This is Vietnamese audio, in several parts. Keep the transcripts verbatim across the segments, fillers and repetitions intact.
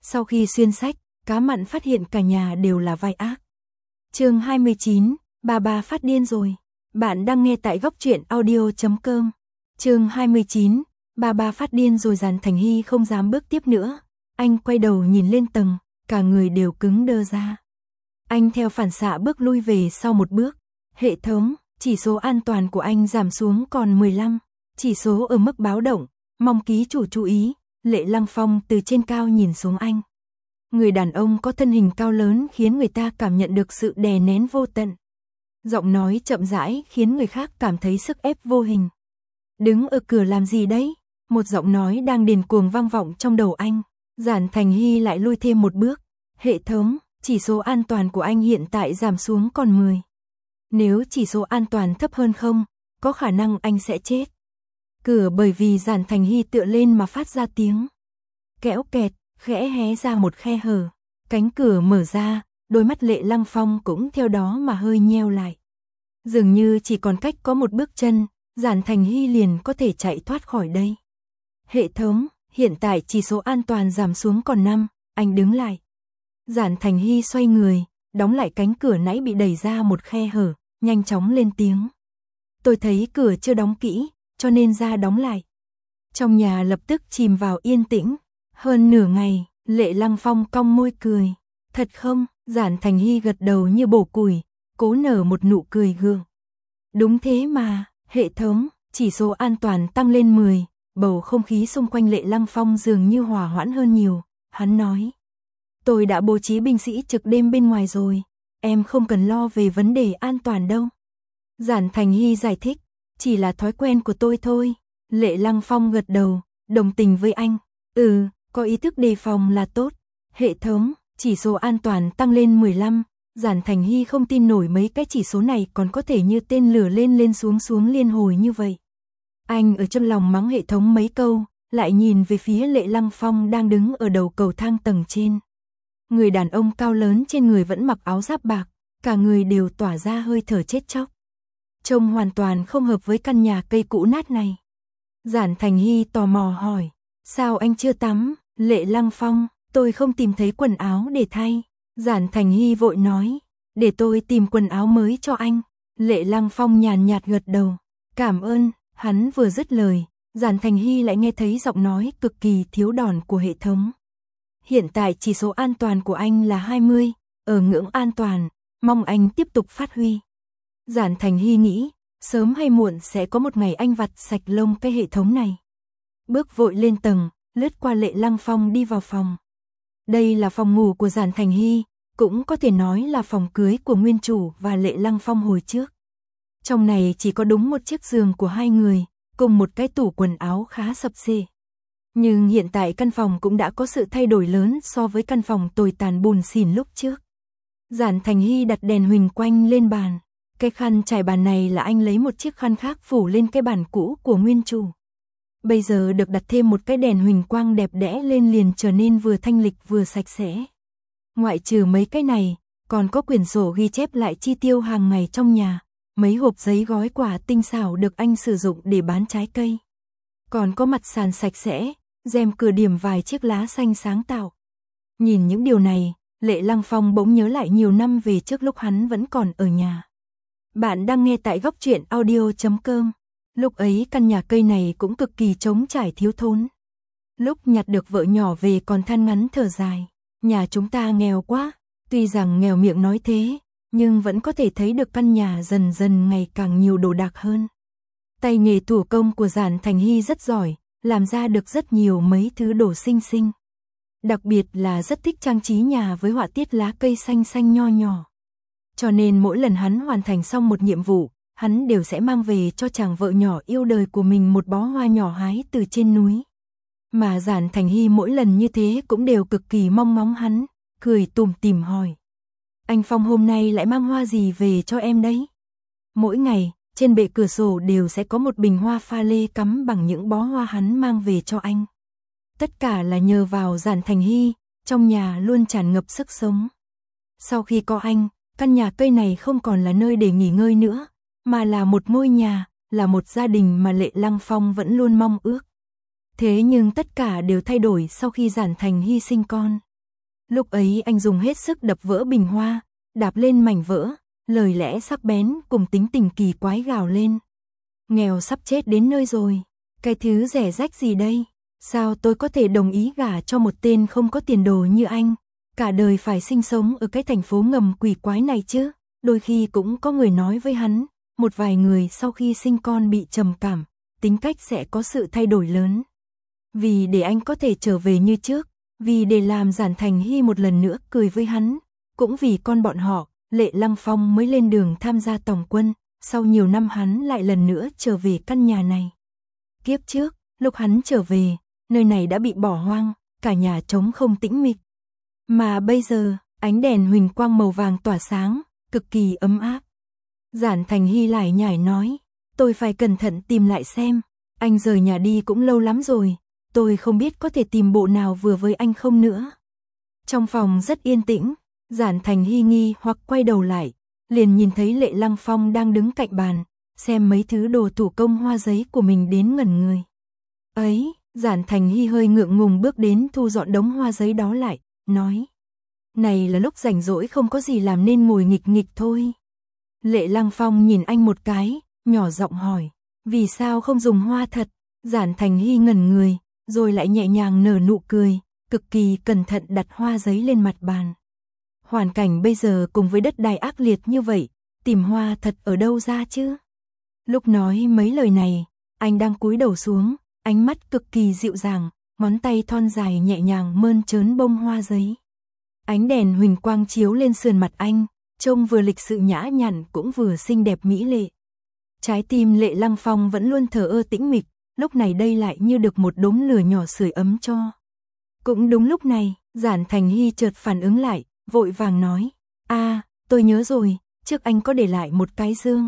Sau khi xuyên sách, Cá Mặn phát hiện cả nhà đều là vai ác. Chương hai mươi chín, bà bà phát điên rồi. Bạn đang nghe tại góc truyện audio chấm com. Chương hai mươi chín, bà bà phát điên rồi. Giản Thành Hy không dám bước tiếp nữa. Anh quay đầu nhìn lên tầng, cả người đều cứng đơ ra. Anh theo phản xạ bước lui về sau một bước. Hệ thống, chỉ số an toàn của anh giảm xuống còn mười lăm. Chỉ số ở mức báo động, mong ký chủ chú ý. Lệ Lăng Phong từ trên cao nhìn xuống anh. Người đàn ông có thân hình cao lớn khiến người ta cảm nhận được sự đè nén vô tận. Giọng nói chậm rãi khiến người khác cảm thấy sức ép vô hình. Đứng ở cửa làm gì đấy? Một giọng nói đang điên cuồng vang vọng trong đầu anh. Giản Thành Hy lại lui thêm một bước. Hệ thống, chỉ số an toàn của anh hiện tại giảm xuống còn mười. Nếu chỉ số an toàn thấp hơn không, có khả năng anh sẽ chết. Cửa bởi vì Giản Thành Hy tựa lên mà phát ra tiếng kéo kẹt, khẽ hé ra một khe hở. Cánh cửa mở ra, đôi mắt Lệ Lăng Phong cũng theo đó mà hơi nheo lại. Dường như chỉ còn cách có một bước chân, Giản Thành Hy liền có thể chạy thoát khỏi đây. Hệ thống, hiện tại chỉ số an toàn giảm xuống còn năm, anh đứng lại. Giản Thành Hy xoay người, đóng lại cánh cửa nãy bị đẩy ra một khe hở, nhanh chóng lên tiếng. Tôi thấy cửa chưa đóng kỹ, cho nên ra đóng lại. Trong nhà lập tức chìm vào yên tĩnh. Hơn nửa ngày, Lệ Lăng Phong cong môi cười. Thật không? Giản Thành Hy gật đầu như bổ củi, cố nở một nụ cười gượng. Đúng thế mà, hệ thống, chỉ số an toàn tăng lên mười, bầu không khí xung quanh Lệ Lăng Phong dường như hòa hoãn hơn nhiều. Hắn nói, tôi đã bố trí binh sĩ trực đêm bên ngoài rồi, em không cần lo về vấn đề an toàn đâu. Giản Thành Hy giải thích, chỉ là thói quen của tôi thôi. Lệ Lăng Phong gật đầu, đồng tình với anh. Ừ, có ý thức đề phòng là tốt. Hệ thống, chỉ số an toàn tăng lên mười lăm. Giản Thành Hy không tin nổi mấy cái chỉ số này còn có thể như tên lửa lên lên xuống xuống liên hồi như vậy. Anh ở trong lòng mắng hệ thống mấy câu, lại nhìn về phía Lệ Lăng Phong đang đứng ở đầu cầu thang tầng trên. Người đàn ông cao lớn trên người vẫn mặc áo giáp bạc, cả người đều tỏa ra hơi thở chết chóc. Trông hoàn toàn không hợp với căn nhà cây cũ nát này. Giản Thành Hy tò mò hỏi, sao anh chưa tắm? Lệ Lăng Phong, tôi không tìm thấy quần áo để thay. Giản Thành Hy vội nói, để tôi tìm quần áo mới cho anh. Lệ Lăng Phong nhàn nhạt gật đầu, cảm ơn. Hắn vừa dứt lời, Giản Thành Hy lại nghe thấy giọng nói cực kỳ thiếu đòn của hệ thống. Hiện tại chỉ số an toàn của anh là hai mươi, ở ngưỡng an toàn, mong anh tiếp tục phát huy. Giản Thành Hy nghĩ, sớm hay muộn sẽ có một ngày anh vặt sạch lông cái hệ thống này. Bước vội lên tầng, lướt qua Lệ Lăng Phong đi vào phòng. Đây là phòng ngủ của Giản Thành Hy, cũng có thể nói là phòng cưới của nguyên chủ và Lệ Lăng Phong hồi trước. Trong này chỉ có đúng một chiếc giường của hai người, cùng một cái tủ quần áo khá sập xệ. Nhưng hiện tại căn phòng cũng đã có sự thay đổi lớn so với căn phòng tồi tàn bùn xỉn lúc trước. Giản Thành Hy đặt đèn huỳnh quanh lên bàn. Cái khăn trải bàn này là anh lấy một chiếc khăn khác phủ lên cái bàn cũ của nguyên chủ. Bây giờ được đặt thêm một cái đèn huỳnh quang đẹp đẽ lên liền trở nên vừa thanh lịch vừa sạch sẽ. Ngoại trừ mấy cái này, còn có quyển sổ ghi chép lại chi tiêu hàng ngày trong nhà, mấy hộp giấy gói quà tinh xảo được anh sử dụng để bán trái cây. Còn có mặt sàn sạch sẽ, rèm cửa điểm vài chiếc lá xanh sáng tạo. Nhìn những điều này, Lệ Lăng Phong bỗng nhớ lại nhiều năm về trước lúc hắn vẫn còn ở nhà. Bạn đang nghe tại góc truyện audio chấm com. Lúc ấy căn nhà cây này cũng cực kỳ trống trải thiếu thốn. Lúc nhặt được vợ nhỏ về còn than ngắn thở dài. Nhà chúng ta nghèo quá. Tuy rằng nghèo miệng nói thế, nhưng vẫn có thể thấy được căn nhà dần dần ngày càng nhiều đồ đạc hơn. Tay nghề thủ công của Giản Thành Hy rất giỏi, làm ra được rất nhiều mấy thứ đồ xinh xinh. Đặc biệt là rất thích trang trí nhà với họa tiết lá cây xanh xanh nho nhỏ. Cho nên mỗi lần hắn hoàn thành xong một nhiệm vụ, hắn đều sẽ mang về cho chàng vợ nhỏ yêu đời của mình một bó hoa nhỏ hái từ trên núi. Mà Giản Thành Hy mỗi lần như thế cũng đều cực kỳ mong ngóng hắn, cười tủm tỉm hỏi. Anh Phong hôm nay lại mang hoa gì về cho em đấy? Mỗi ngày, trên bệ cửa sổ đều sẽ có một bình hoa pha lê cắm bằng những bó hoa hắn mang về cho anh. Tất cả là nhờ vào Giản Thành Hy, trong nhà luôn tràn ngập sức sống. Sau khi có anh, căn nhà cây này không còn là nơi để nghỉ ngơi nữa, mà là một ngôi nhà, là một gia đình mà Lệ Lăng Phong vẫn luôn mong ước. Thế nhưng tất cả đều thay đổi sau khi Giản Thành Hy sinh con. Lúc ấy anh dùng hết sức đập vỡ bình hoa, đạp lên mảnh vỡ, lời lẽ sắc bén cùng tính tình kỳ quái gào lên. Nghèo sắp chết đến nơi rồi, cái thứ rẻ rách gì đây? Sao tôi có thể đồng ý gả cho một tên không có tiền đồ như anh, cả đời phải sinh sống ở cái thành phố ngầm quỷ quái này chứ? Đôi khi cũng có người nói với hắn, một vài người sau khi sinh con bị trầm cảm, tính cách sẽ có sự thay đổi lớn. Vì để anh có thể trở về như trước, vì để làm Giản Thành Hy một lần nữa cười với hắn, cũng vì con bọn họ, Lệ Lăng Phong mới lên đường tham gia tổng quân, sau nhiều năm hắn lại lần nữa trở về căn nhà này. Kiếp trước, lúc hắn trở về, nơi này đã bị bỏ hoang, cả nhà trống không tĩnh mịch. Mà bây giờ, ánh đèn huỳnh quang màu vàng tỏa sáng, cực kỳ ấm áp. Giản Thành Hy lại nhải nói, tôi phải cẩn thận tìm lại xem, anh rời nhà đi cũng lâu lắm rồi, tôi không biết có thể tìm bộ nào vừa với anh không nữa. Trong phòng rất yên tĩnh, Giản Thành Hy nghi hoặc quay đầu lại, liền nhìn thấy Lệ Lăng Phong đang đứng cạnh bàn, xem mấy thứ đồ thủ công hoa giấy của mình đến ngẩn người. Ấy, Giản Thành Hy hơi ngượng ngùng bước đến thu dọn đống hoa giấy đó lại, nói. Này là lúc rảnh rỗi không có gì làm nên ngồi nghịch nghịch thôi. Lệ Lăng Phong nhìn anh một cái, nhỏ giọng hỏi, vì sao không dùng hoa thật? Giản Thành Hy ngẩn người, rồi lại nhẹ nhàng nở nụ cười, cực kỳ cẩn thận đặt hoa giấy lên mặt bàn. Hoàn cảnh bây giờ cùng với đất đai ác liệt như vậy, tìm hoa thật ở đâu ra chứ? Lúc nói mấy lời này, anh đang cúi đầu xuống, ánh mắt cực kỳ dịu dàng, ngón tay thon dài nhẹ nhàng mơn trớn bông hoa giấy. Ánh đèn huỳnh quang chiếu lên sườn mặt anh, trông vừa lịch sự nhã nhặn cũng vừa xinh đẹp mỹ lệ. Trái tim Lệ Lăng Phong vẫn luôn thờ ơ tĩnh mịch, lúc này đây lại như được một đốm lửa nhỏ sưởi ấm cho. Cũng đúng lúc này, Giản Thành Hy chợt phản ứng lại, vội vàng nói, a, à, tôi nhớ rồi, trước anh có để lại một cái dương.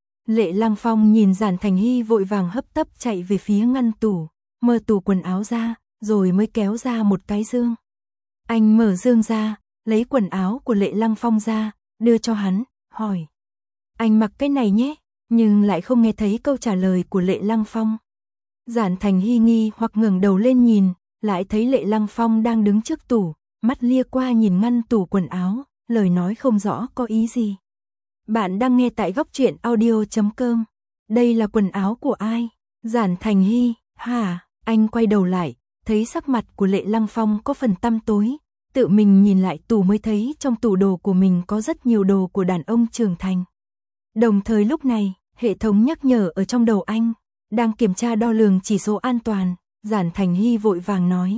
Lệ Lăng Phong nhìn Giản Thành Hy vội vàng hấp tấp chạy về phía ngăn tủ, mở tủ quần áo ra, rồi mới kéo ra một cái dương. Anh mở dương ra, lấy quần áo của Lệ Lăng Phong ra, đưa cho hắn, hỏi. Anh mặc cái này nhé, nhưng lại không nghe thấy câu trả lời của Lệ Lăng Phong. Giản Thành Hy nghi hoặc ngẩng đầu lên nhìn, lại thấy Lệ Lăng Phong đang đứng trước tủ, mắt lia qua nhìn ngăn tủ quần áo, lời nói không rõ có ý gì. Bạn đang nghe tại góc truyện audio chấm com. Đây là quần áo của ai? Giản Thành Hy, hả? Anh quay đầu lại, thấy sắc mặt của Lệ Lăng Phong có phần tăm tối, tự mình nhìn lại tủ mới thấy trong tủ đồ của mình có rất nhiều đồ của đàn ông trưởng thành. Đồng thời lúc này, hệ thống nhắc nhở ở trong đầu anh, đang kiểm tra đo lường chỉ số an toàn, Giản Thành Hy vội vàng nói.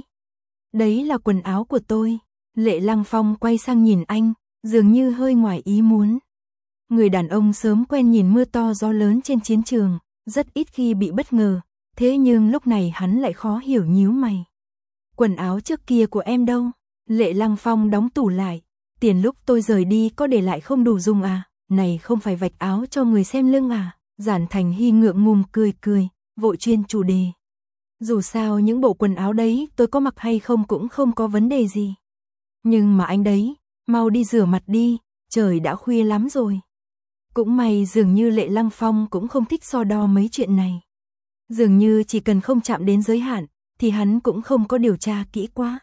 Đấy là quần áo của tôi. Lệ Lăng Phong quay sang nhìn anh, dường như hơi ngoài ý muốn. Người đàn ông sớm quen nhìn mưa to gió lớn trên chiến trường, rất ít khi bị bất ngờ, thế nhưng lúc này hắn lại khó hiểu nhíu mày. Quần áo trước kia của em đâu? Lệ Lăng Phong đóng tủ lại, tiền lúc tôi rời đi có để lại không đủ dùng à? Này không phải vạch áo cho người xem lưng à? Giản Thành Hy ngượng ngùng cười cười, vội chuyên chủ đề. Dù sao những bộ quần áo đấy tôi có mặc hay không cũng không có vấn đề gì. Nhưng mà anh đấy, mau đi rửa mặt đi, trời đã khuya lắm rồi. Cũng may dường như Lệ Lăng Phong cũng không thích so đo mấy chuyện này. Dường như chỉ cần không chạm đến giới hạn, thì hắn cũng không có điều tra kỹ quá.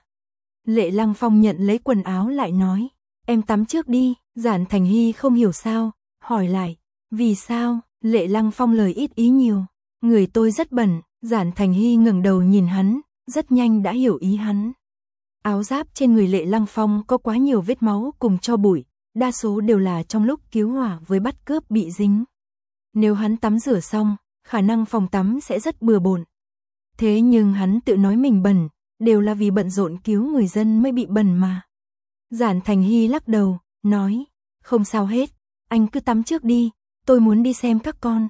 Lệ Lăng Phong nhận lấy quần áo lại nói, em tắm trước đi. Giản Thành Hy không hiểu sao, hỏi lại, vì sao? Lệ Lăng Phong lời ít ý nhiều, người tôi rất bẩn. Giản Thành Hy ngẩng đầu nhìn hắn, rất nhanh đã hiểu ý hắn. Áo giáp trên người Lệ Lăng Phong có quá nhiều vết máu cùng tro bụi, đa số đều là trong lúc cứu hỏa với bắt cướp bị dính. Nếu hắn tắm rửa xong, khả năng phòng tắm sẽ rất bừa bộn. Thế nhưng hắn tự nói mình bẩn, đều là vì bận rộn cứu người dân mới bị bẩn mà. Giản Thành Hy lắc đầu, nói, không sao hết, anh cứ tắm trước đi, tôi muốn đi xem các con.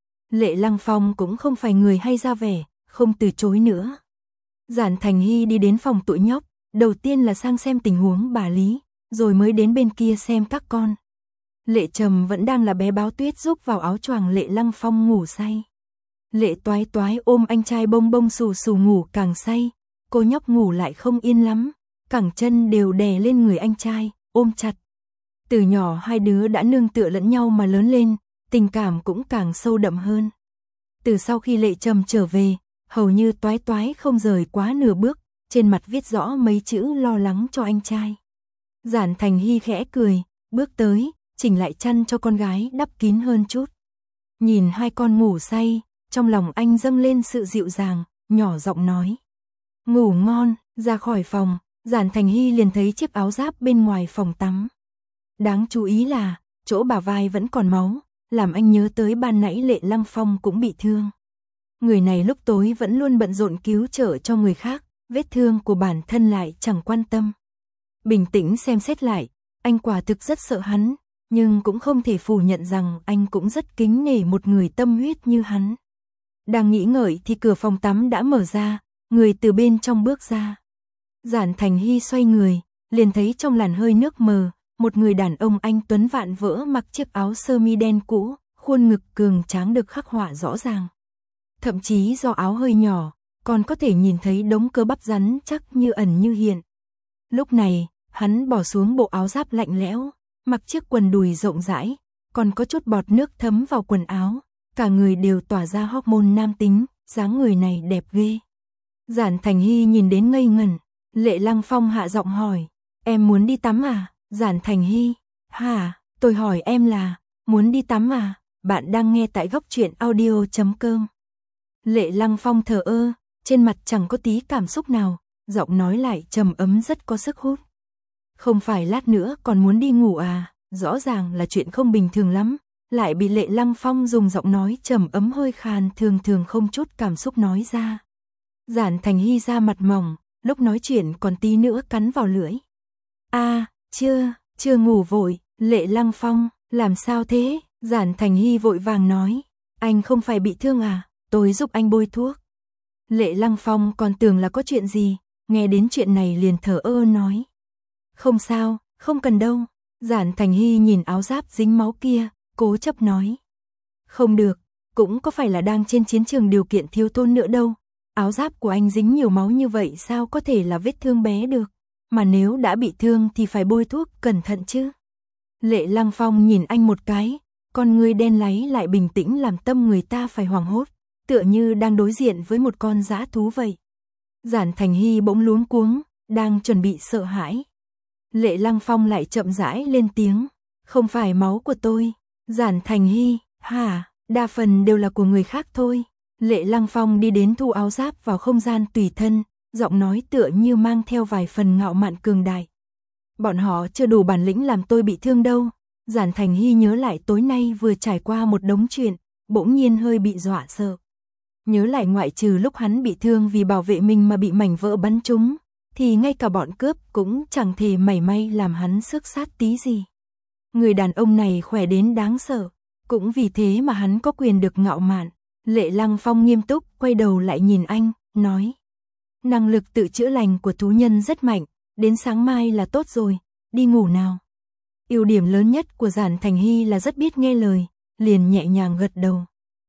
Lệ Lăng Phong cũng không phải người hay ra vẻ, không từ chối nữa. Giản Thành Hy đi đến phòng tụi nhóc, đầu tiên là sang xem tình huống bà Lý, rồi mới đến bên kia xem các con. Lệ Trầm vẫn đang là bé báo tuyết giúp vào áo choàng Lệ Lăng Phong ngủ say. Lệ Toái Toái ôm anh trai bông bông xù xù ngủ càng say, cô nhóc ngủ lại không yên lắm, cẳng chân đều đè lên người anh trai, ôm chặt. Từ nhỏ hai đứa đã nương tựa lẫn nhau mà lớn lên, tình cảm cũng càng sâu đậm hơn. Từ sau khi Lệ Trầm trở về, hầu như Toái Toái không rời quá nửa bước, trên mặt viết rõ mấy chữ lo lắng cho anh trai. Giản Thành Hy khẽ cười, bước tới, chỉnh lại chăn cho con gái đắp kín hơn chút. Nhìn hai con ngủ say, trong lòng anh dâng lên sự dịu dàng, nhỏ giọng nói. Ngủ ngon, ra khỏi phòng, Giản Thành Hy liền thấy chiếc áo giáp bên ngoài phòng tắm. Đáng chú ý là, chỗ bả vai vẫn còn máu, làm anh nhớ tới ban nãy Lệ Lăng Phong cũng bị thương. Người này lúc tối vẫn luôn bận rộn cứu trợ cho người khác, vết thương của bản thân lại chẳng quan tâm. Bình tĩnh xem xét lại, anh quả thực rất sợ hắn, nhưng cũng không thể phủ nhận rằng anh cũng rất kính nể một người tâm huyết như hắn. Đang nghĩ ngợi thì cửa phòng tắm đã mở ra, người từ bên trong bước ra. Giản Thành Hy xoay người, liền thấy trong làn hơi nước mờ, một người đàn ông anh tuấn vạn vỡ mặc chiếc áo sơ mi đen cũ, khuôn ngực cường tráng được khắc họa rõ ràng. Thậm chí do áo hơi nhỏ, còn có thể nhìn thấy đống cơ bắp rắn chắc như ẩn như hiện. Lúc này, hắn bỏ xuống bộ áo giáp lạnh lẽo, mặc chiếc quần đùi rộng rãi, còn có chút bọt nước thấm vào quần áo, cả người đều tỏa ra hormone nam tính, dáng người này đẹp ghê. Giản Thành Hy nhìn đến ngây ngẩn, Lệ Lăng Phong hạ giọng hỏi, em muốn đi tắm à? Giản Thành Hy, hả, tôi hỏi em là, muốn đi tắm à? Bạn đang nghe tại góc truyện audio chấm com. Lệ Lăng Phong thờ ơ, trên mặt chẳng có tí cảm xúc nào, giọng nói lại trầm ấm rất có sức hút. Không phải lát nữa còn muốn đi ngủ à? Rõ ràng là chuyện không bình thường lắm, lại bị Lệ Lăng Phong dùng giọng nói trầm ấm hơi khàn thường thường không chút cảm xúc nói ra. Giản Thành Hy ra mặt mỏng, lúc nói chuyện còn tí nữa cắn vào lưỡi. A, à, chưa, chưa ngủ vội. Lệ Lăng Phong, làm sao thế? Giản Thành Hy vội vàng nói, anh không phải bị thương à? Tôi giúp anh bôi thuốc. Lệ Lăng Phong còn tưởng là có chuyện gì, nghe đến chuyện này liền thở ơ nói. Không sao, không cần đâu. Giản Thành Hy nhìn áo giáp dính máu kia, cố chấp nói. Không được, cũng có phải là đang trên chiến trường điều kiện thiếu thốn nữa đâu. Áo giáp của anh dính nhiều máu như vậy sao có thể là vết thương bé được. Mà nếu đã bị thương thì phải bôi thuốc cẩn thận chứ. Lệ Lăng Phong nhìn anh một cái, con người đen láy lại bình tĩnh làm tâm người ta phải hoảng hốt, tựa như đang đối diện với một con dã thú vậy. Giản Thành Hy bỗng luống cuống, đang chuẩn bị sợ hãi. Lệ Lăng Phong lại chậm rãi lên tiếng, không phải máu của tôi. Giản Thành Hy, hả, đa phần đều là của người khác thôi. Lệ Lăng Phong đi đến thu áo giáp vào không gian tùy thân, giọng nói tựa như mang theo vài phần ngạo mạn cường đại. Bọn họ chưa đủ bản lĩnh làm tôi bị thương đâu. Giản Thành Hy nhớ lại tối nay vừa trải qua một đống chuyện, bỗng nhiên hơi bị dọa sợ. Nhớ lại ngoại trừ lúc hắn bị thương vì bảo vệ mình mà bị mảnh vỡ bắn trúng, thì ngay cả bọn cướp cũng chẳng thể mảy may làm hắn xước sát tí gì. Người đàn ông này khỏe đến đáng sợ, cũng vì thế mà hắn có quyền được ngạo mạn. Lệ Lăng Phong nghiêm túc quay đầu lại nhìn anh, nói. Năng lực tự chữa lành của thú nhân rất mạnh, đến sáng mai là tốt rồi, đi ngủ nào. Ưu điểm lớn nhất của Giản Thành Hy là rất biết nghe lời, liền nhẹ nhàng gật đầu.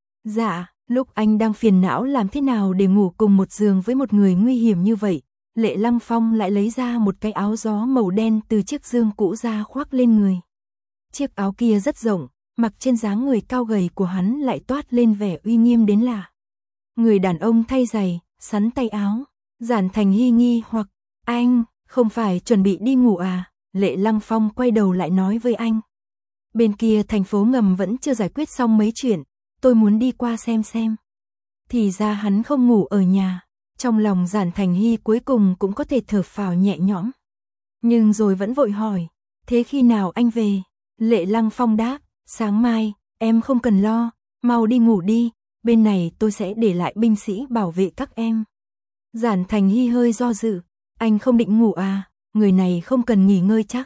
Dạ, lúc anh đang phiền não làm thế nào để ngủ cùng một giường với một người nguy hiểm như vậy, Lệ Lăng Phong lại lấy ra một cái áo gió màu đen từ chiếc giường cũ ra khoác lên người. Chiếc áo kia rất rộng, mặc trên dáng người cao gầy của hắn lại toát lên vẻ uy nghiêm đến lạ. Người đàn ông thay giày, sắn tay áo. Giản Thành Hy nghi hoặc, anh, không phải chuẩn bị đi ngủ à? Lệ Lăng Phong quay đầu lại nói với anh. Bên kia thành phố ngầm vẫn chưa giải quyết xong mấy chuyện, tôi muốn đi qua xem xem. Thì ra hắn không ngủ ở nhà, trong lòng Giản Thành Hy cuối cùng cũng có thể thở phào nhẹ nhõm. Nhưng rồi vẫn vội hỏi, thế khi nào anh về? Lệ Lăng Phong đáp, sáng mai, em không cần lo, mau đi ngủ đi, bên này tôi sẽ để lại binh sĩ bảo vệ các em. Giản Thành Hy hơi do dự, anh không định ngủ à, người này không cần nghỉ ngơi chắc.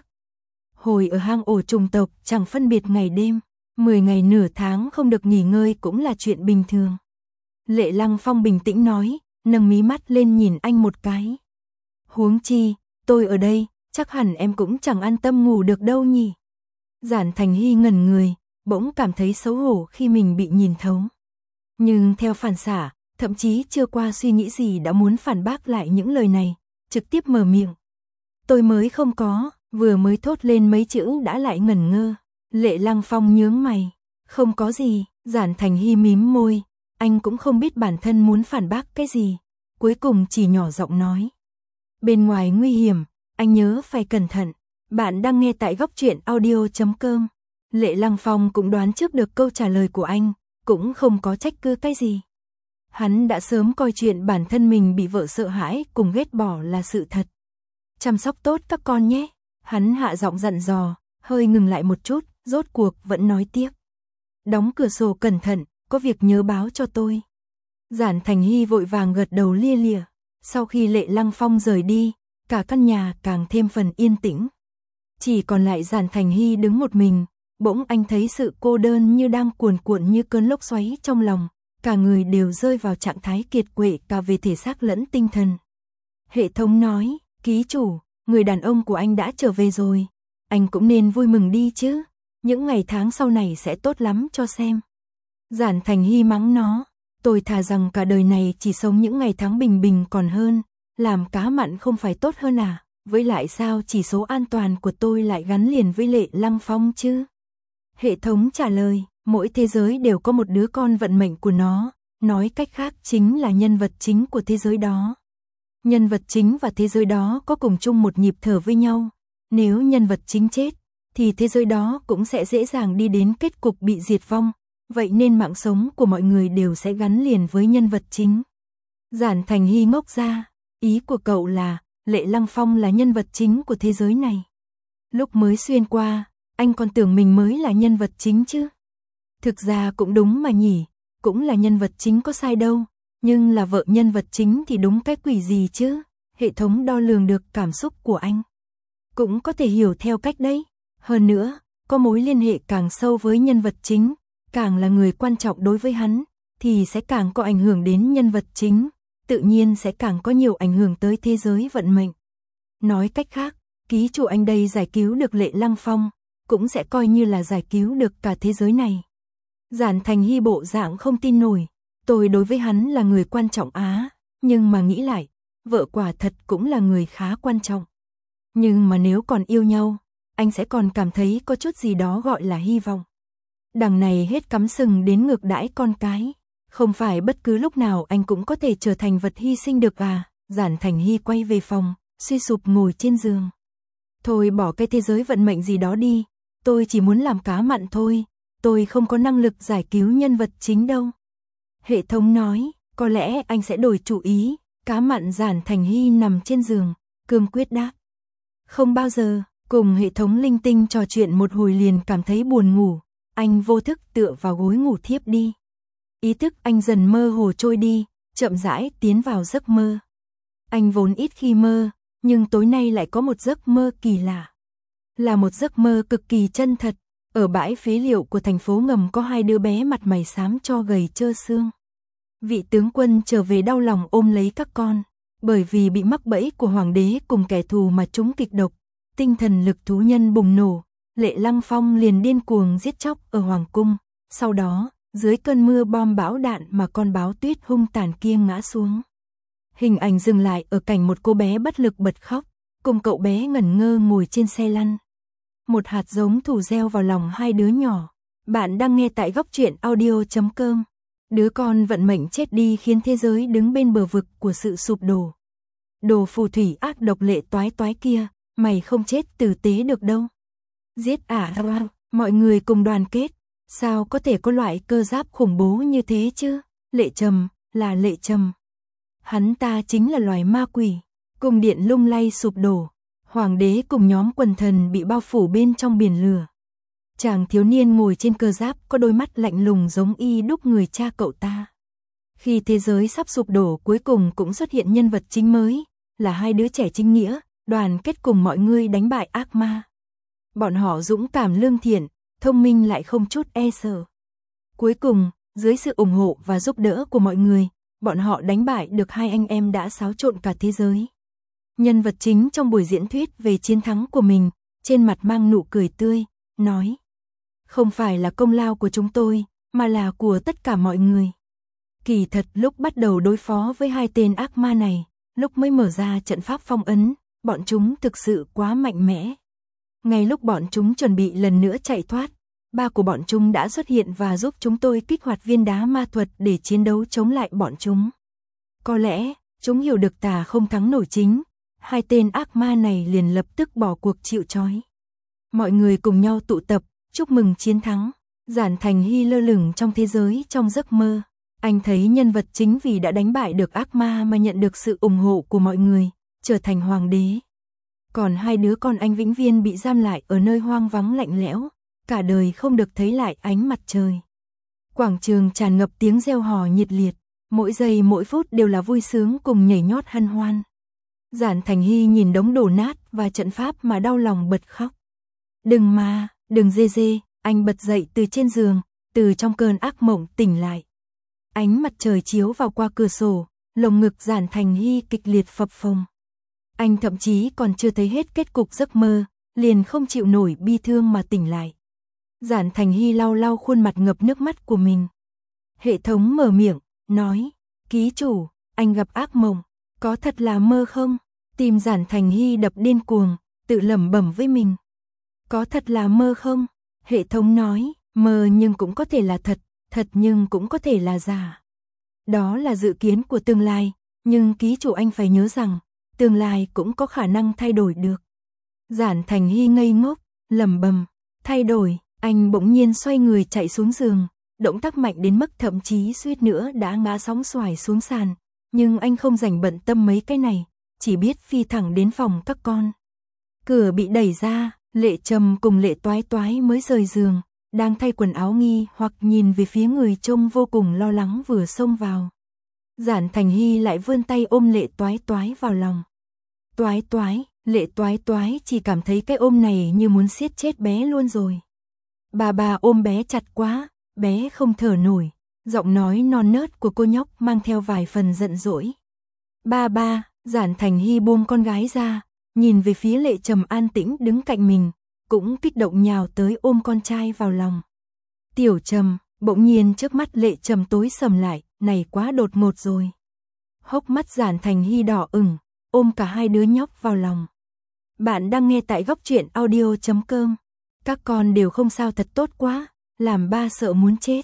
Hồi ở hang ổ trùng tộc chẳng phân biệt ngày đêm, mười ngày nửa tháng không được nghỉ ngơi cũng là chuyện bình thường. Lệ Lăng Phong bình tĩnh nói, nâng mí mắt lên nhìn anh một cái. Huống chi, tôi ở đây, chắc hẳn em cũng chẳng an tâm ngủ được đâu nhỉ. Giản Thành Hy ngẩn người, bỗng cảm thấy xấu hổ khi mình bị nhìn thấu. Nhưng theo phản xạ, thậm chí chưa qua suy nghĩ gì đã muốn phản bác lại những lời này, trực tiếp mở miệng. Tôi mới không có, vừa mới thốt lên mấy chữ đã lại ngẩn ngơ. Lệ Lăng Phong nhướng mày, không có gì. Giản Thành Hy mím môi, anh cũng không biết bản thân muốn phản bác cái gì, cuối cùng chỉ nhỏ giọng nói. Bên ngoài nguy hiểm, anh nhớ phải cẩn thận. Bạn đang nghe tại góc truyện audio chấm com. Lệ Lăng Phong cũng đoán trước được câu trả lời của anh, cũng không có trách cứ cái gì. Hắn đã sớm coi chuyện bản thân mình bị vợ sợ hãi cùng ghét bỏ là sự thật. Chăm sóc tốt các con nhé. Hắn hạ giọng dặn dò, hơi ngừng lại một chút, rốt cuộc vẫn nói tiếp. Đóng cửa sổ cẩn thận, có việc nhớ báo cho tôi. Giản Thành Hy vội vàng gật đầu lia lịa. Sau khi Lệ Lăng Phong rời đi, cả căn nhà càng thêm phần yên tĩnh. Chỉ còn lại Giản Thành Hy đứng một mình, bỗng anh thấy sự cô đơn như đang cuồn cuộn như cơn lốc xoáy trong lòng, cả người đều rơi vào trạng thái kiệt quệ cả về thể xác lẫn tinh thần. Hệ thống nói, ký chủ, người đàn ông của anh đã trở về rồi, anh cũng nên vui mừng đi chứ, những ngày tháng sau này sẽ tốt lắm cho xem. Giản Thành Hy mắng nó, tôi thà rằng cả đời này chỉ sống những ngày tháng bình bình còn hơn, làm cá mặn không phải tốt hơn à, với lại sao chỉ số an toàn của tôi lại gắn liền với Lệ Lăng Phong chứ? Hệ thống trả lời, mỗi thế giới đều có một đứa con vận mệnh của nó, nói cách khác chính là nhân vật chính của thế giới đó. Nhân vật chính và thế giới đó có cùng chung một nhịp thở với nhau, nếu nhân vật chính chết, thì thế giới đó cũng sẽ dễ dàng đi đến kết cục bị diệt vong, vậy nên mạng sống của mọi người đều sẽ gắn liền với nhân vật chính. Giản Thành Hy ngốc ra, ý của cậu là, Lệ Lăng Phong là nhân vật chính của thế giới này. Lúc mới xuyên qua, anh còn tưởng mình mới là nhân vật chính chứ. Thực ra cũng đúng mà nhỉ, cũng là nhân vật chính có sai đâu, nhưng là vợ nhân vật chính thì đúng cái quỷ gì chứ, hệ thống đo lường được cảm xúc của anh. Cũng có thể hiểu theo cách đấy, hơn nữa, có mối liên hệ càng sâu với nhân vật chính, càng là người quan trọng đối với hắn, thì sẽ càng có ảnh hưởng đến nhân vật chính, tự nhiên sẽ càng có nhiều ảnh hưởng tới thế giới vận mệnh. Nói cách khác, ký chủ anh đây giải cứu được Lệ Lăng Phong, cũng sẽ coi như là giải cứu được cả thế giới này. Giản Thành Hy bộ dạng không tin nổi, tôi đối với hắn là người quan trọng á, nhưng mà nghĩ lại, vợ quả thật cũng là người khá quan trọng. Nhưng mà nếu còn yêu nhau, anh sẽ còn cảm thấy có chút gì đó gọi là hy vọng. Đằng này hết cắm sừng đến ngược đãi con cái, không phải bất cứ lúc nào anh cũng có thể trở thành vật hy sinh được à. Giản Thành Hy quay về phòng, suy sụp ngồi trên giường. Thôi bỏ cái thế giới vận mệnh gì đó đi, tôi chỉ muốn làm cá mặn thôi, tôi không có năng lực giải cứu nhân vật chính đâu. Hệ thống nói, có lẽ anh sẽ đổi chủ ý. Cá mặn Giản Thành Hy nằm trên giường, cương quyết đáp. Không bao giờ, cùng hệ thống linh tinh trò chuyện một hồi liền cảm thấy buồn ngủ, anh vô thức tựa vào gối ngủ thiếp đi. Ý thức anh dần mơ hồ trôi đi, chậm rãi tiến vào giấc mơ. Anh vốn ít khi mơ, nhưng tối nay lại có một giấc mơ kỳ lạ. Là một giấc mơ cực kỳ chân thật, ở bãi phế liệu của thành phố ngầm có hai đứa bé mặt mày xám cho gầy trơ xương. Vị tướng quân trở về đau lòng ôm lấy các con, bởi vì bị mắc bẫy của hoàng đế cùng kẻ thù mà chúng kịch độc, tinh thần lực thú nhân bùng nổ, Lệ Lăng Phong liền điên cuồng giết chóc ở hoàng cung, sau đó, dưới cơn mưa bom bão đạn mà con báo tuyết hung tàn kia ngã xuống. Hình ảnh dừng lại ở cảnh một cô bé bất lực bật khóc, cùng cậu bé ngẩn ngơ ngồi trên xe lăn. Một hạt giống thủ gieo vào lòng hai đứa nhỏ. Bạn đang nghe tại góc truyện audio chấm com. Đứa con vận mệnh chết đi khiến thế giới đứng bên bờ vực của sự sụp đổ. Đồ phù thủy ác độc Lệ toái toái kia, mày không chết tử tế được đâu. Giết ả à, mọi người cùng đoàn kết. Sao có thể có loại cơ giáp khủng bố như thế chứ? Lệ Trầm, là Lệ Trầm. Hắn ta chính là loài ma quỷ. Cung điện lung lay sụp đổ. Hoàng đế cùng nhóm quần thần bị bao phủ bên trong biển lửa. Chàng thiếu niên ngồi trên cơ giáp có đôi mắt lạnh lùng giống y đúc người cha cậu ta. Khi thế giới sắp sụp đổ cuối cùng cũng xuất hiện nhân vật chính mới, là hai đứa trẻ chính nghĩa, đoàn kết cùng mọi người đánh bại ác ma. Bọn họ dũng cảm lương thiện, thông minh lại không chút e sợ. Cuối cùng, dưới sự ủng hộ và giúp đỡ của mọi người, bọn họ đánh bại được hai anh em đã xáo trộn cả thế giới. Nhân vật chính trong buổi diễn thuyết về chiến thắng của mình, trên mặt mang nụ cười tươi, nói: không phải là công lao của chúng tôi, mà là của tất cả mọi người. Kỳ thật lúc bắt đầu đối phó với hai tên ác ma này, lúc mới mở ra trận pháp phong ấn, bọn chúng thực sự quá mạnh mẽ. Ngay lúc bọn chúng chuẩn bị lần nữa chạy thoát, ba của bọn chúng đã xuất hiện và giúp chúng tôi kích hoạt viên đá ma thuật để chiến đấu chống lại bọn chúng. Có lẽ, chúng hiểu được tà không thắng nổi chính, hai tên ác ma này liền lập tức bỏ cuộc chịu trói. Mọi người cùng nhau tụ tập, chúc mừng chiến thắng. Giản Thành Hy lơ lửng trong thế giới trong giấc mơ. Anh thấy nhân vật chính vì đã đánh bại được ác ma mà nhận được sự ủng hộ của mọi người, trở thành hoàng đế. Còn hai đứa con anh vĩnh viễn bị giam lại ở nơi hoang vắng lạnh lẽo, cả đời không được thấy lại ánh mặt trời. Quảng trường tràn ngập tiếng reo hò nhiệt liệt, mỗi giây mỗi phút đều là vui sướng cùng nhảy nhót hân hoan. Giản Thành Hy nhìn đống đổ nát và trận pháp mà đau lòng bật khóc. Đừng mà, đừng dê dê, anh bật dậy từ trên giường, từ trong cơn ác mộng tỉnh lại. Ánh mặt trời chiếu vào qua cửa sổ, lồng ngực Giản Thành Hy kịch liệt phập phồng. Anh thậm chí còn chưa thấy hết kết cục giấc mơ, liền không chịu nổi bi thương mà tỉnh lại. Giản Thành Hy lau lau khuôn mặt ngập nước mắt của mình. Hệ thống mở miệng, nói, ký chủ, anh gặp ác mộng, có thật là mơ không? Tim Giản Thành Hy đập điên cuồng, tự lẩm bẩm với mình. Có thật là mơ không? Hệ thống nói, mơ nhưng cũng có thể là thật, thật nhưng cũng có thể là giả. Đó là dự kiến của tương lai, nhưng ký chủ anh phải nhớ rằng, tương lai cũng có khả năng thay đổi được. Giản Thành Hy ngây ngốc, lẩm bẩm, thay đổi, anh bỗng nhiên xoay người chạy xuống giường, động tác mạnh đến mức thậm chí suýt nữa đã ngã sóng xoài xuống sàn, nhưng anh không rảnh bận tâm mấy cái này, chỉ biết phi thẳng đến phòng các con. Cửa bị đẩy ra, Lệ Trầm cùng Lệ Toái Toái mới rời giường, đang thay quần áo nghi hoặc nhìn về phía người trông vô cùng lo lắng vừa xông vào. Giản Thành Hy lại vươn tay ôm Lệ Toái Toái vào lòng. Toái Toái, Lệ Toái Toái chỉ cảm thấy cái ôm này như muốn siết chết bé luôn rồi. Bà bà ôm bé chặt quá, bé không thở nổi, giọng nói non nớt của cô nhóc mang theo vài phần giận dỗi. Ba ba, Giản Thành Hy buông con gái ra, nhìn về phía Lệ Trầm an tĩnh đứng cạnh mình, cũng kích động nhào tới ôm con trai vào lòng. Tiểu Trầm, bỗng nhiên trước mắt Lệ Trầm tối sầm lại, này quá đột ngột rồi. Hốc mắt Giản Thành Hy đỏ ửng, ôm cả hai đứa nhóc vào lòng. Bạn đang nghe tại góc truyện audio chấm com. Các con đều không sao thật tốt quá, làm ba sợ muốn chết.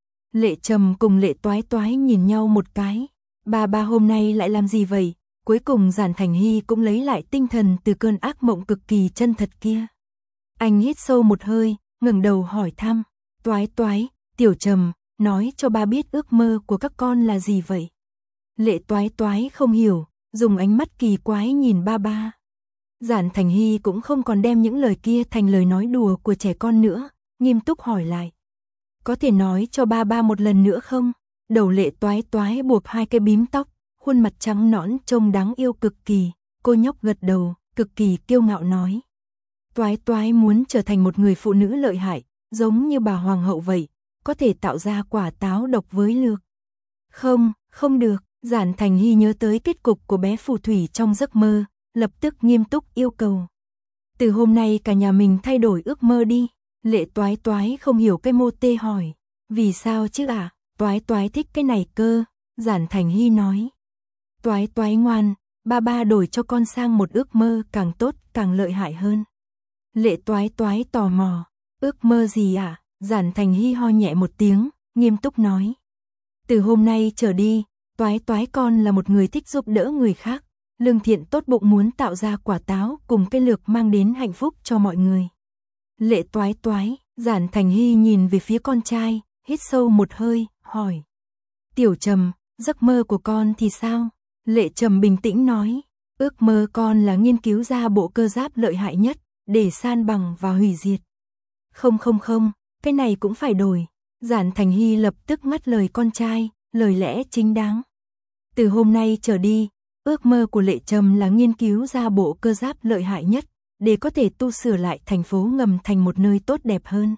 Lệ Trầm cùng Lệ Toái Toái nhìn nhau một cái. Ba ba hôm nay lại làm gì vậy? Cuối cùng Giản Thành Hy cũng lấy lại tinh thần từ cơn ác mộng cực kỳ chân thật kia. Anh hít sâu một hơi, ngẩng đầu hỏi thăm. Toái Toái, Tiểu Trầm, nói cho ba biết ước mơ của các con là gì vậy? Lệ Toái Toái không hiểu, dùng ánh mắt kỳ quái nhìn ba ba. Giản Thành Hy cũng không còn đem những lời kia thành lời nói đùa của trẻ con nữa, nghiêm túc hỏi lại. Có thể nói cho ba ba một lần nữa không? Đầu Lệ Toái Toái buộc hai cái bím tóc, khuôn mặt trắng nõn trông đáng yêu cực kỳ, cô nhóc gật đầu, cực kỳ kiêu ngạo nói. Toái Toái muốn trở thành một người phụ nữ lợi hại, giống như bà hoàng hậu vậy, có thể tạo ra quả táo độc với lược. Không, không được, Giản Thành Hy nhớ tới kết cục của bé phù thủy trong giấc mơ, lập tức nghiêm túc yêu cầu. Từ hôm nay cả nhà mình thay đổi ước mơ đi. Lệ Toái Toái không hiểu cái mô tê hỏi. Vì sao chứ ạ? À? Toái Toái thích cái này cơ, Giản Thành Hy nói. Toái Toái ngoan, ba ba đổi cho con sang một ước mơ càng tốt càng lợi hại hơn. Lệ Toái Toái tò mò. Ước mơ gì ạ? À? Giản Thành Hy ho nhẹ một tiếng, nghiêm túc nói. Từ hôm nay trở đi, Toái Toái con là một người thích giúp đỡ người khác, lương thiện tốt bụng muốn tạo ra quả táo cùng cái lược mang đến hạnh phúc cho mọi người. Lệ Toái Toái, Giản Thành Hy nhìn về phía con trai, hít sâu một hơi, hỏi. Tiểu Trầm, giấc mơ của con thì sao? Lệ Trầm bình tĩnh nói, ước mơ con là nghiên cứu ra bộ cơ giáp lợi hại nhất, để san bằng và hủy diệt. Không không không, cái này cũng phải đổi. Giản Thành Hy lập tức ngắt lời con trai, lời lẽ chính đáng. Từ hôm nay trở đi, ước mơ của Lệ Trầm là nghiên cứu ra bộ cơ giáp lợi hại nhất, để có thể tu sửa lại thành phố ngầm thành một nơi tốt đẹp hơn.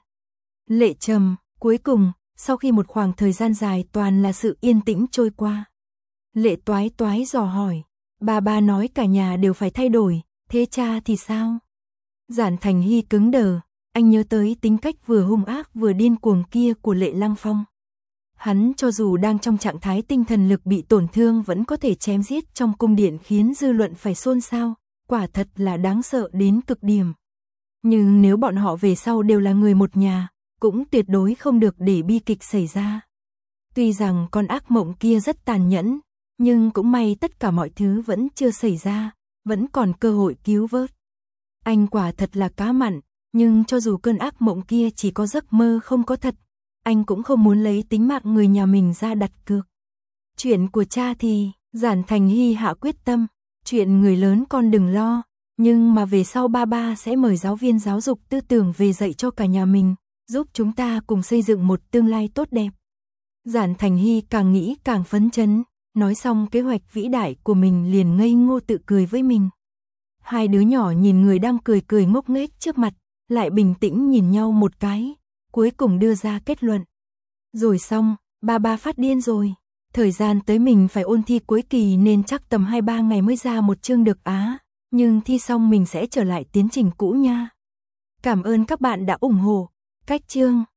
Lệ Trầm, cuối cùng, sau khi một khoảng thời gian dài toàn là sự yên tĩnh trôi qua. Lệ Toái Toái dò hỏi, bà ba nói cả nhà đều phải thay đổi, thế cha thì sao? Giản Thành Hy cứng đờ, anh nhớ tới tính cách vừa hung ác vừa điên cuồng kia của Lệ Lăng Phong. Hắn cho dù đang trong trạng thái tinh thần lực bị tổn thương vẫn có thể chém giết trong cung điện khiến dư luận phải xôn xao, quả thật là đáng sợ đến cực điểm. Nhưng nếu bọn họ về sau đều là người một nhà, cũng tuyệt đối không được để bi kịch xảy ra. Tuy rằng con ác mộng kia rất tàn nhẫn, nhưng cũng may tất cả mọi thứ vẫn chưa xảy ra, vẫn còn cơ hội cứu vớt. Anh quả thật là cá mặn, nhưng cho dù cơn ác mộng kia chỉ có giấc mơ không có thật, anh cũng không muốn lấy tính mạng người nhà mình ra đặt cược. Chuyện của cha thì, Giản Thành Hy hạ quyết tâm, chuyện người lớn con đừng lo, nhưng mà về sau ba ba sẽ mời giáo viên giáo dục tư tưởng về dạy cho cả nhà mình, giúp chúng ta cùng xây dựng một tương lai tốt đẹp. Giản Thành Hy càng nghĩ càng phấn chấn, nói xong kế hoạch vĩ đại của mình liền ngây ngô tự cười với mình. Hai đứa nhỏ nhìn người đang cười cười ngốc nghếch trước mặt, lại bình tĩnh nhìn nhau một cái, cuối cùng đưa ra kết luận. Rồi xong, ba ba phát điên rồi. Thời gian tới mình phải ôn thi cuối kỳ nên chắc tầm hai ba ngày mới ra một chương được á, nhưng thi xong mình sẽ trở lại tiến trình cũ nha. Cảm ơn các bạn đã ủng hộ. Cách chương